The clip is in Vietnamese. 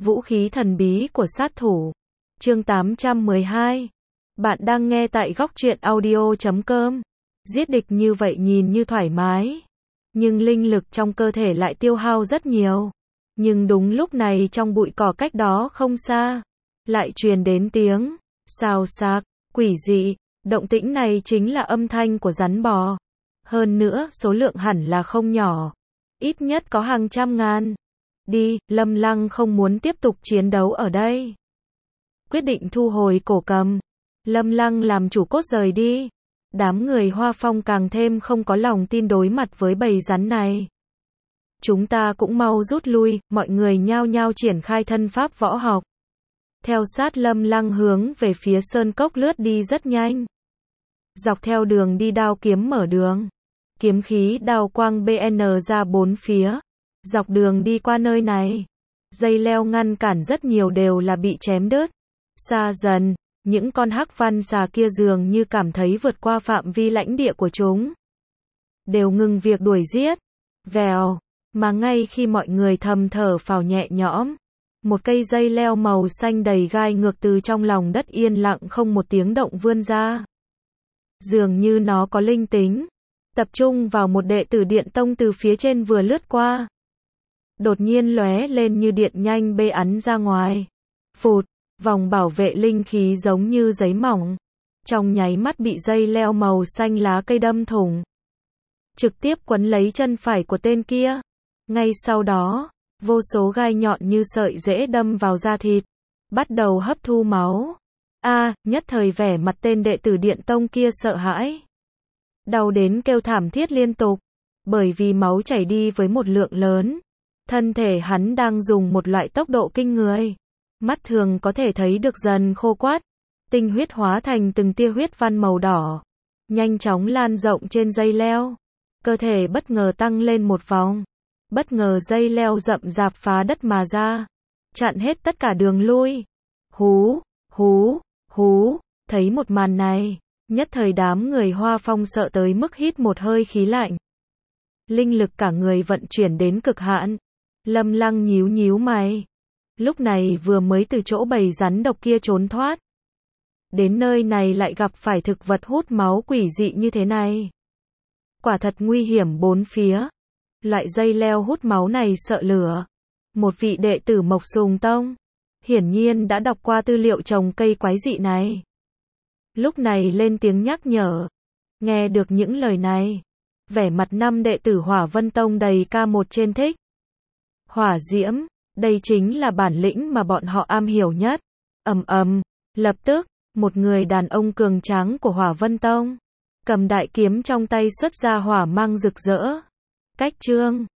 Vũ khí thần bí của sát thủ. Chương 812. Bạn đang nghe tại góc truyện audio.com. Giết địch như vậy nhìn như thoải mái, nhưng linh lực trong cơ thể lại tiêu hao rất nhiều. Nhưng đúng lúc này trong bụi cỏ cách đó không xa, lại truyền đến tiếng xào xạc, quỷ dị. Động tĩnh này chính là âm thanh của rắn bò. Hơn nữa, số lượng hẳn là không nhỏ. Ít nhất có hàng trăm ngàn. Đi, Lâm Lăng không muốn tiếp tục chiến đấu ở đây. Quyết định thu hồi cổ cầm. Lâm Lăng làm chủ cốt rời đi. Đám người Hoa Phong càng thêm không có lòng tin đối mặt với bầy rắn này. Chúng ta cũng mau rút lui, mọi người nhao nhao triển khai thân pháp võ học. Theo sát Lâm Lăng hướng về phía sơn cốc lướt đi rất nhanh. Dọc theo đường đi đao kiếm mở đường. Kiếm khí đao quang BN ra bốn phía. Dọc đường đi qua nơi này, dây leo ngăn cản rất nhiều đều là bị chém đứt. Xa dần, những con hắc văn xà kia dường như cảm thấy vượt qua phạm vi lãnh địa của chúng, đều ngừng việc đuổi giết. Vèo, mà ngay khi mọi người thầm thở phào nhẹ nhõm, một cây dây leo màu xanh đầy gai ngược từ trong lòng đất yên lặng không một tiếng động vươn ra. Dường như nó có linh tính, tập trung vào một đệ tử Điện Tông từ phía trên vừa lướt qua. Đột nhiên lóe lên như điện nhanh bê ắn ra ngoài. Phụt, vòng bảo vệ linh khí giống như giấy mỏng. Trong nháy mắt bị dây leo màu xanh lá cây đâm thủng. Trực tiếp quấn lấy chân phải của tên kia. Ngay sau đó, vô số gai nhọn như sợi rễ đâm vào da thịt. Bắt đầu hấp thu máu. Nhất thời vẻ mặt tên đệ tử Điện Tông kia sợ hãi. Đau đến kêu thảm thiết liên tục. Bởi vì máu chảy đi với một lượng lớn. Thân thể hắn đang dùng một loại tốc độ kinh người. Mắt thường có thể thấy được dần khô quắt. Tinh huyết hóa thành từng tia huyết văn màu đỏ. Nhanh chóng lan rộng trên dây leo. Cơ thể bất ngờ tăng lên một vòng. Bất ngờ dây leo rậm rạp phá đất mà ra. Chặn hết tất cả đường lui. Hú, hú, hú. Thấy một màn này, nhất thời đám người Hoa Phong sợ tới mức hít một hơi khí lạnh. Linh lực cả người vận chuyển đến cực hạn. Lâm Lăng nhíu nhíu mày. Lúc này vừa mới từ chỗ bầy rắn độc kia trốn thoát. Đến nơi này lại gặp phải thực vật hút máu quỷ dị như thế này. Quả thật nguy hiểm bốn phía. Loại dây leo hút máu này sợ lửa. Một vị đệ tử Mộc Sùng Tông, hiển nhiên đã đọc qua tư liệu trồng cây quái dị này. Lúc này lên tiếng nhắc nhở. Nghe được những lời này, vẻ mặt năm đệ tử Hỏa Vân Tông đầy ca một trên thích. Hỏa diễm, đây chính là bản lĩnh mà bọn họ am hiểu nhất. Lập tức, một người đàn ông cường tráng của Hỏa Vân Tông, cầm đại kiếm trong tay xuất ra hỏa mang rực rỡ. Cách chương